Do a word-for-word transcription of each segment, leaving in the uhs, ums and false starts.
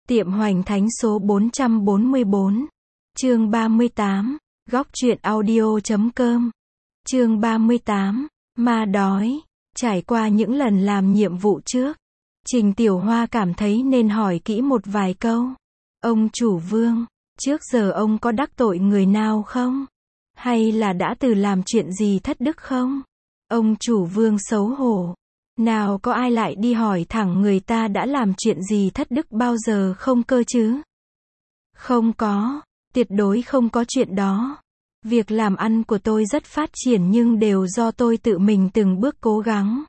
Tiệm Hoành Thánh số bốn trăm bốn mươi bốn. Chương ba mươi tám. Góc truyện audio chấm com. Chương ba mươi tám. Ma đói. Trải qua những lần làm nhiệm vụ trước, Trình Tiểu Hoa cảm thấy nên hỏi kỹ một vài câu. Ông chủ Vương, trước giờ ông có đắc tội người nào không? Hay là đã từ làm chuyện gì thất đức không? Ông chủ Vương xấu hổ. Nào có ai lại đi hỏi thẳng người ta đã làm chuyện gì thất đức bao giờ không cơ chứ? Không có, tuyệt đối không có chuyện đó. Việc làm ăn của tôi rất phát triển nhưng đều do tôi tự mình từng bước cố gắng.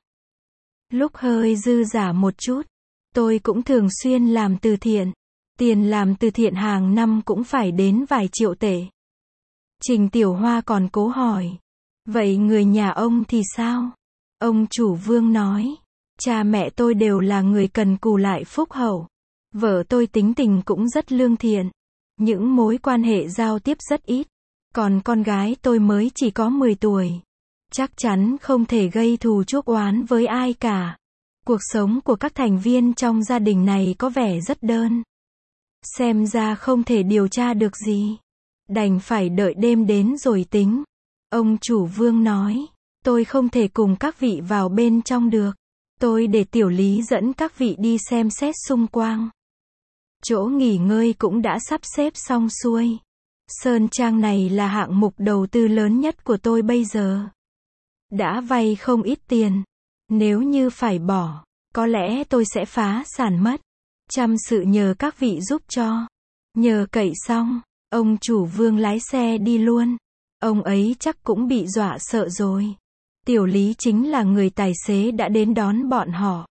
Lúc hơi dư giả một chút, tôi cũng thường xuyên làm từ thiện. Tiền làm từ thiện hàng năm cũng phải đến vài triệu tệ. Trình Tiểu Hoa còn cố hỏi. Vậy người nhà ông thì sao? Ông chủ Vương nói. Cha mẹ tôi đều là người cần cù lại phúc hậu. Vợ tôi tính tình cũng rất lương thiện. Những mối quan hệ giao tiếp rất ít. Còn con gái tôi mới chỉ có mười tuổi. Chắc chắn không thể gây thù chuốc oán với ai cả. Cuộc sống của các thành viên trong gia đình này có vẻ rất đơn. Xem ra không thể điều tra được gì. Đành phải đợi đêm đến rồi tính. Ông chủ Vương nói. Tôi không thể cùng các vị vào bên trong được. Tôi để Tiểu Lý dẫn các vị đi xem xét xung quanh. Chỗ nghỉ ngơi cũng đã sắp xếp xong xuôi. Sơn Trang này là hạng mục đầu tư lớn nhất của tôi bây giờ. Đã vay không ít tiền. Nếu như phải bỏ, có lẽ tôi sẽ phá sản mất. Chăm sự nhờ các vị giúp cho. Nhờ cậy xong, ông chủ Vương lái xe đi luôn. Ông ấy chắc cũng bị dọa sợ rồi. Tiểu Lý chính là người tài xế đã đến đón bọn họ.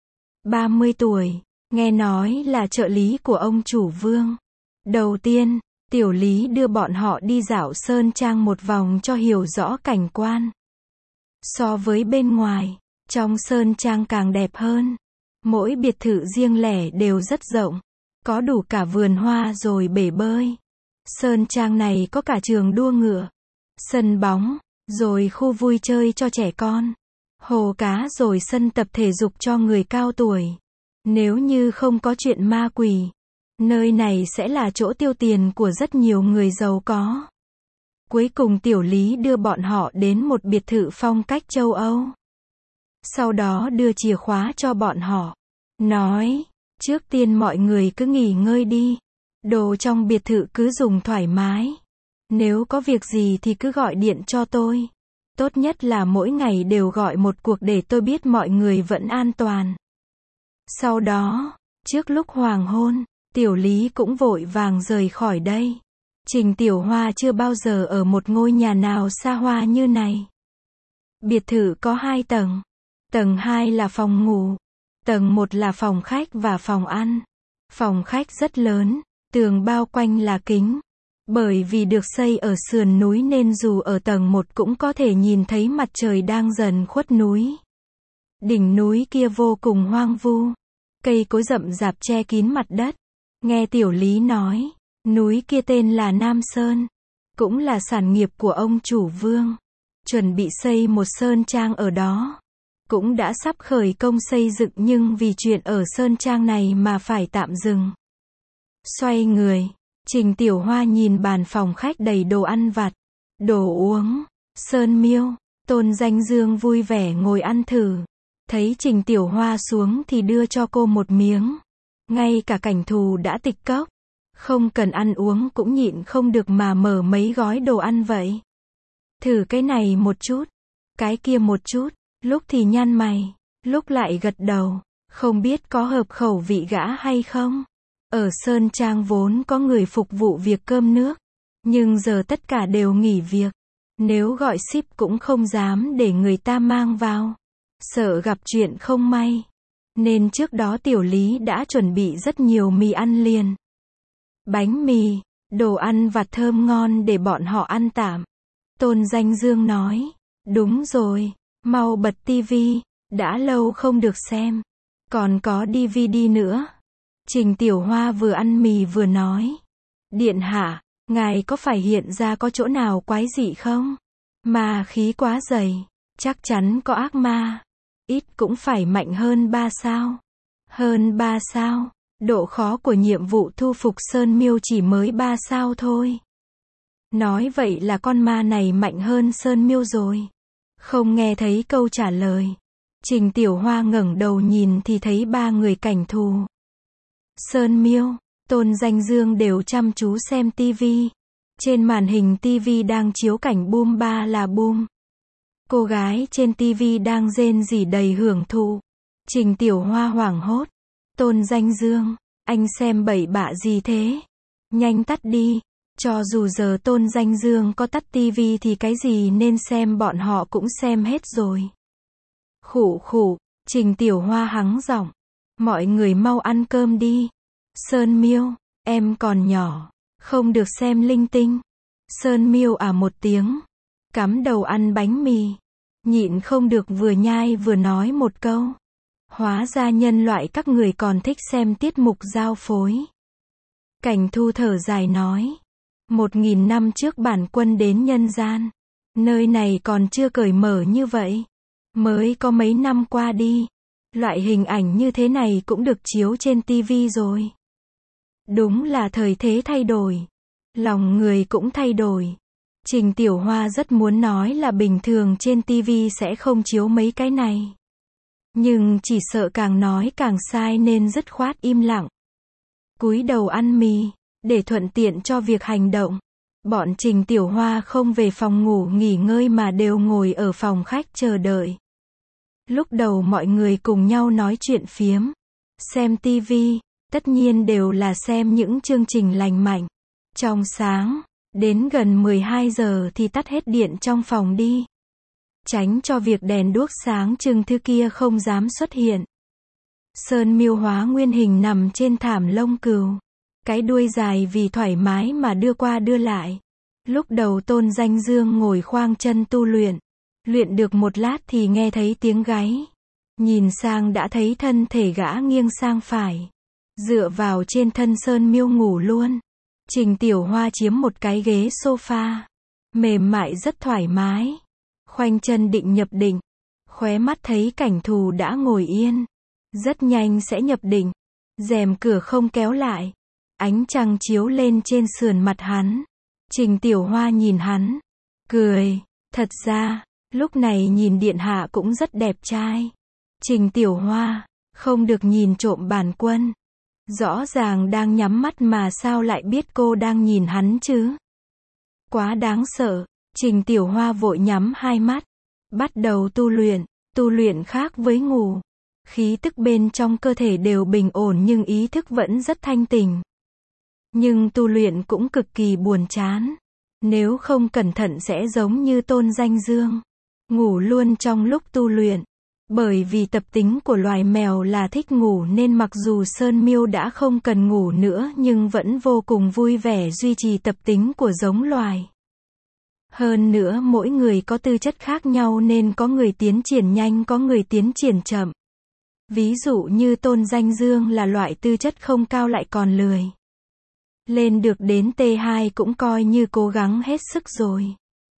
ba mươi tuổi, nghe nói là trợ lý của ông chủ Vương. Đầu tiên, Tiểu Lý đưa bọn họ đi dạo Sơn Trang một vòng cho hiểu rõ cảnh quan. So với bên ngoài, trong Sơn Trang càng đẹp hơn. Mỗi biệt thự riêng lẻ đều rất rộng. Có đủ cả vườn hoa rồi bể bơi. Sơn Trang này có cả trường đua ngựa, sân bóng, rồi khu vui chơi cho trẻ con, hồ cá rồi sân tập thể dục cho người cao tuổi. Nếu như không có chuyện ma quỷ, nơi này sẽ là chỗ tiêu tiền của rất nhiều người giàu có. Cuối cùng Tiểu Lý đưa bọn họ đến một biệt thự phong cách châu Âu. Sau đó đưa chìa khóa cho bọn họ. Nói, trước tiên mọi người cứ nghỉ ngơi đi. Đồ trong biệt thự cứ dùng thoải mái. Nếu có việc gì thì cứ gọi điện cho tôi. Tốt nhất là mỗi ngày đều gọi một cuộc để tôi biết mọi người vẫn an toàn. Sau đó, trước lúc hoàng hôn, Tiểu Lý cũng vội vàng rời khỏi đây. Trình Tiểu Hoa chưa bao giờ ở một ngôi nhà nào xa hoa như này. Biệt thự có hai tầng. Tầng hai là phòng ngủ. Tầng một là phòng khách và phòng ăn. Phòng khách rất lớn, tường bao quanh là kính. Bởi vì được xây ở sườn núi nên dù ở tầng một cũng có thể nhìn thấy mặt trời đang dần khuất núi. Đỉnh núi kia vô cùng hoang vu. Cây cối rậm rạp che kín mặt đất. Nghe Tiểu Lý nói, núi kia tên là Nam Sơn. Cũng là sản nghiệp của ông chủ Vương. Chuẩn bị xây một sơn trang ở đó. Cũng đã sắp khởi công xây dựng nhưng vì chuyện ở sơn trang này mà phải tạm dừng. Xoay người, Trình Tiểu Hoa nhìn bàn phòng khách đầy đồ ăn vặt, đồ uống, sơn miêu. Tôn Danh Dương vui vẻ ngồi ăn thử. Thấy Trình Tiểu Hoa xuống thì đưa cho cô một miếng. Ngay cả cảnh thù đã tịch cốc. Không cần ăn uống cũng nhịn không được mà mở mấy gói đồ ăn vậy. Thử cái này một chút, cái kia một chút, lúc thì nhăn mày, lúc lại gật đầu. Không biết có hợp khẩu vị gã hay không. Ở Sơn Trang vốn có người phục vụ việc cơm nước. Nhưng giờ tất cả đều nghỉ việc. Nếu gọi ship cũng không dám để người ta mang vào. Sợ gặp chuyện không may. Nên trước đó Tiểu Lý đã chuẩn bị rất nhiều mì ăn liền. Bánh mì, đồ ăn vặt thơm ngon để bọn họ ăn tạm. Tôn Danh Dương nói. Đúng rồi, mau bật tivi, đã lâu không được xem. Còn có đê vê đê nữa. Trình Tiểu Hoa vừa ăn mì vừa nói. Điện hạ, ngài có phải hiện ra có chỗ nào quái dị không? Ma khí quá dày, chắc chắn có ác ma. Ít cũng phải mạnh hơn ba sao. Hơn ba sao. Độ khó của nhiệm vụ thu phục Sơn Miêu chỉ mới ba sao thôi. Nói vậy là con ma này mạnh hơn Sơn Miêu rồi. Không nghe thấy câu trả lời. Trình Tiểu Hoa ngẩng đầu nhìn thì thấy ba người cảnh thù. Sơn Miêu, Tôn Danh Dương đều chăm chú xem tivi. Trên màn hình tivi đang chiếu cảnh boom ba là boom. Cô gái trên tivi đang rên rỉ đầy hưởng thụ. Trình Tiểu Hoa hoảng hốt. Tôn Danh Dương, anh xem bậy bạ gì thế? Nhanh tắt đi. Cho dù giờ Tôn Danh Dương có tắt tivi thì cái gì nên xem bọn họ cũng xem hết rồi. Khụ khụ, Trình Tiểu Hoa hắng giọng. Mọi người mau ăn cơm đi. Sơn Miêu, em còn nhỏ, không được xem linh tinh. Sơn Miêu à một tiếng, cắm đầu ăn bánh mì. Nhịn không được vừa nhai vừa nói một câu. Hóa ra nhân loại các người còn thích xem tiết mục giao phối. Cảnh Thu thở dài nói. Một nghìn năm trước bản quân đến nhân gian. Nơi này còn chưa cởi mở như vậy. Mới có mấy năm qua đi. Loại hình ảnh như thế này cũng được chiếu trên tivi rồi. Đúng là thời thế thay đổi. Lòng người cũng thay đổi. Trình Tiểu Hoa rất muốn nói là bình thường trên tivi sẽ không chiếu mấy cái này. Nhưng chỉ sợ càng nói càng sai nên dứt khoát im lặng. Cúi đầu ăn mì, để thuận tiện cho việc hành động. Bọn Trình Tiểu Hoa không về phòng ngủ nghỉ ngơi mà đều ngồi ở phòng khách chờ đợi. Lúc đầu mọi người cùng nhau nói chuyện phiếm. Xem tivi, tất nhiên đều là xem những chương trình lành mạnh. Trong sáng, đến gần mười hai giờ thì tắt hết điện trong phòng đi. Tránh cho việc đèn đuốc sáng trưng thứ kia không dám xuất hiện. Sơn Miêu hóa nguyên hình nằm trên thảm lông cừu. Cái đuôi dài vì thoải mái mà đưa qua đưa lại. Lúc đầu Tôn Danh Dương ngồi khoang chân tu luyện. Luyện được một lát thì nghe thấy tiếng gáy. Nhìn sang đã thấy thân thể gã nghiêng sang phải. Dựa vào trên thân Sơn Miêu ngủ luôn. Trình Tiểu Hoa chiếm một cái ghế sofa. Mềm mại rất thoải mái. Khoanh chân định nhập định. Khóe mắt thấy Cảnh Thù đã ngồi yên. Rất nhanh sẽ nhập định. Rèm cửa không kéo lại. Ánh trăng chiếu lên trên sườn mặt hắn. Trình Tiểu Hoa nhìn hắn. Cười. Thật ra, lúc này nhìn điện hạ cũng rất đẹp trai. Trình Tiểu Hoa, không được nhìn trộm bản quân. Rõ ràng đang nhắm mắt mà sao lại biết cô đang nhìn hắn chứ? Quá đáng sợ. Trình Tiểu Hoa vội nhắm hai mắt. Bắt đầu tu luyện. Tu luyện khác với ngủ. Khí tức bên trong cơ thể đều bình ổn nhưng ý thức vẫn rất thanh tỉnh. Nhưng tu luyện cũng cực kỳ buồn chán. Nếu không cẩn thận sẽ giống như Tôn Danh Dương. Ngủ luôn trong lúc tu luyện. Bởi vì tập tính của loài mèo là thích ngủ nên mặc dù Sơn Miêu đã không cần ngủ nữa nhưng vẫn vô cùng vui vẻ duy trì tập tính của giống loài. Hơn nữa mỗi người có tư chất khác nhau nên có người tiến triển nhanh có người tiến triển chậm. Ví dụ như Tôn Danh Dương là loại tư chất không cao lại còn lười. Lên được đến T hai cũng coi như cố gắng hết sức rồi.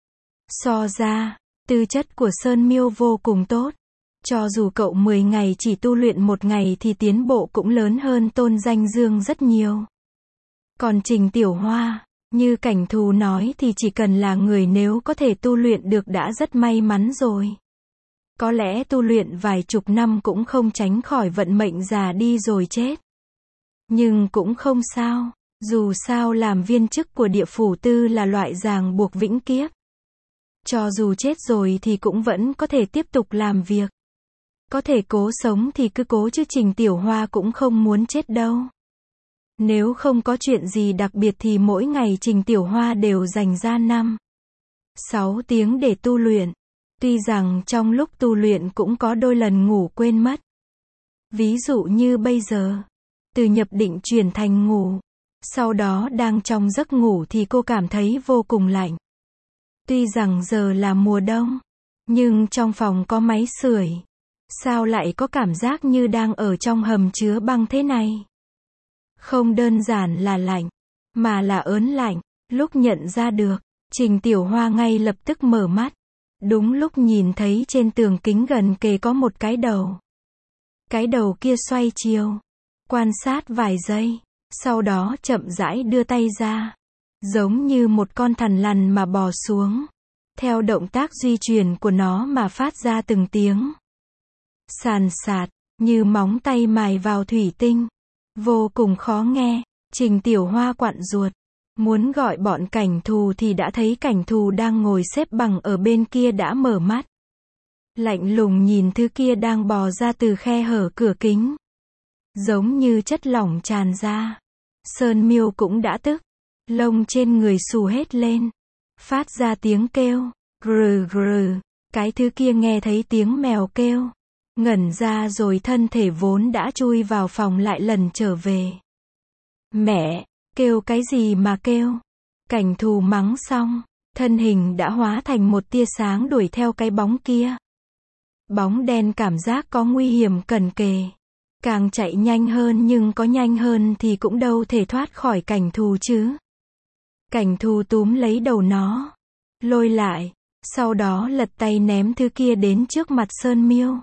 So ra, tư chất của Sơn Miêu vô cùng tốt. Cho dù cậu mười ngày chỉ tu luyện một ngày thì tiến bộ cũng lớn hơn Tôn Danh Dương rất nhiều. Còn Trình Tiểu Hoa, như Cảnh Thù nói thì chỉ cần là người nếu có thể tu luyện được đã rất may mắn rồi. Có lẽ tu luyện vài chục năm cũng không tránh khỏi vận mệnh già đi rồi chết. Nhưng cũng không sao, dù sao làm viên chức của địa phủ tư là loại ràng buộc vĩnh kiếp. Cho dù chết rồi thì cũng vẫn có thể tiếp tục làm việc. Có thể cố sống thì cứ cố chứ Trình Tiểu Hoa cũng không muốn chết đâu. Nếu không có chuyện gì đặc biệt thì mỗi ngày Trình Tiểu Hoa đều dành ra năm, sáu tiếng để tu luyện. Tuy rằng trong lúc tu luyện cũng có đôi lần ngủ quên mất. Ví dụ như bây giờ, từ nhập định chuyển thành ngủ. Sau đó đang trong giấc ngủ thì cô cảm thấy vô cùng lạnh. Tuy rằng giờ là mùa đông, nhưng trong phòng có máy sưởi. Sao lại có cảm giác như đang ở trong hầm chứa băng thế này? Không đơn giản là lạnh, mà là ớn lạnh. Lúc nhận ra được, Trình Tiểu Hoa ngay lập tức mở mắt. Đúng lúc nhìn thấy trên tường kính gần kề có một cái đầu. Cái đầu kia xoay chiều. Quan sát vài giây, sau đó chậm rãi đưa tay ra, giống như một con thằn lằn mà bò xuống, theo động tác di chuyển của nó mà phát ra từng tiếng sàn sạt, như móng tay mài vào thủy tinh, vô cùng khó nghe. Trình Tiểu Hoa quặn ruột, muốn gọi bọn cảnh thù thì đã thấy cảnh thù đang ngồi xếp bằng ở bên kia đã mở mắt, lạnh lùng nhìn thứ kia đang bò ra từ khe hở cửa kính, giống như chất lỏng tràn ra. Sơn Miêu cũng đã tức, lông trên người xù hết lên, phát ra tiếng kêu, grừ grừ. Cái thứ kia nghe thấy tiếng mèo kêu, ngẩn ra rồi thân thể vốn đã chui vào phòng lại lần trở về. Mẹ, kêu cái gì mà kêu? Cảnh thù mắng xong, thân hình đã hóa thành một tia sáng đuổi theo cái bóng kia. Bóng đen cảm giác có nguy hiểm cận kề. Càng chạy nhanh hơn nhưng có nhanh hơn thì cũng đâu thể thoát khỏi cảnh thù chứ. Cảnh thù túm lấy đầu nó, lôi lại, sau đó lật tay ném thứ kia đến trước mặt Sơn Miêu.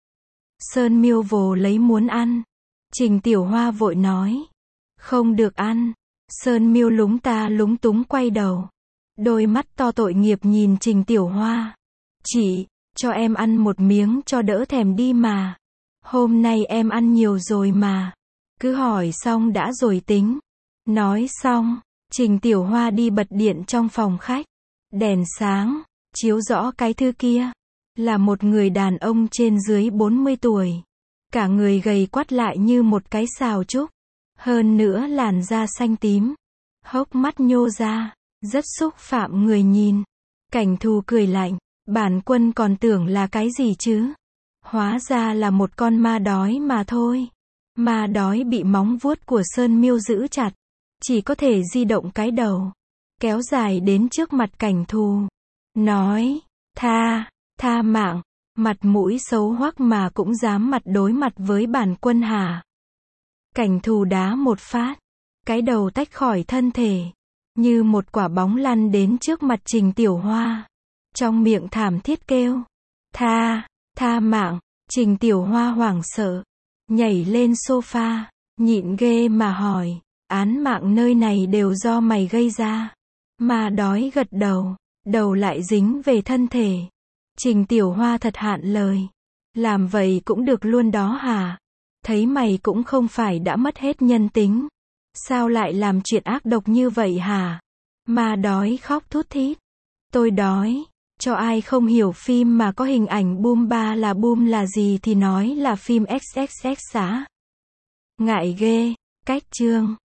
Sơn Miêu vồ lấy muốn ăn. Trình Tiểu Hoa vội nói, không được ăn. Sơn Miêu lúng ta lúng túng quay đầu, đôi mắt to tội nghiệp nhìn Trình Tiểu Hoa. Chị, cho em ăn một miếng cho đỡ thèm đi mà. Hôm nay em ăn nhiều rồi mà. Cứ hỏi xong đã rồi tính. Nói xong, Trình Tiểu Hoa đi bật điện trong phòng khách. Đèn sáng, chiếu rõ cái thứ kia. Là một người đàn ông trên dưới bốn mươi tuổi. Cả người gầy quắt lại như một cái xào trúc. Hơn nữa làn da xanh tím. Hốc mắt nhô ra, rất xúc phạm người nhìn. Cảnh thù cười lạnh, bản quân còn tưởng là cái gì chứ? Hóa ra là một con ma đói mà thôi. Ma đói bị móng vuốt của Sơn Miêu giữ chặt, chỉ có thể di động cái đầu, kéo dài đến trước mặt cảnh thù. Nói, tha, tha mạng, mặt mũi xấu hoắc mà cũng dám mặt đối mặt với bản quân hả? Cảnh thù đá một phát, cái đầu tách khỏi thân thể, như một quả bóng lăn đến trước mặt Trình Tiểu Hoa. Trong miệng thảm thiết kêu, tha, tha mạng. Trình Tiểu Hoa hoảng sợ, nhảy lên sofa, nhịn ghê mà hỏi, án mạng nơi này đều do mày gây ra. Ma đói gật đầu, đầu lại dính về thân thể. Trình Tiểu Hoa thật hạn lời, làm vậy cũng được luôn đó hả? Thấy mày cũng không phải đã mất hết nhân tính, sao lại làm chuyện ác độc như vậy hả? Ma đói khóc thút thít, tôi đói. Cho ai không hiểu phim mà có hình ảnh boom ba là boom là gì thì nói là phim ích ích ích xá. Ngại ghê, cách chương.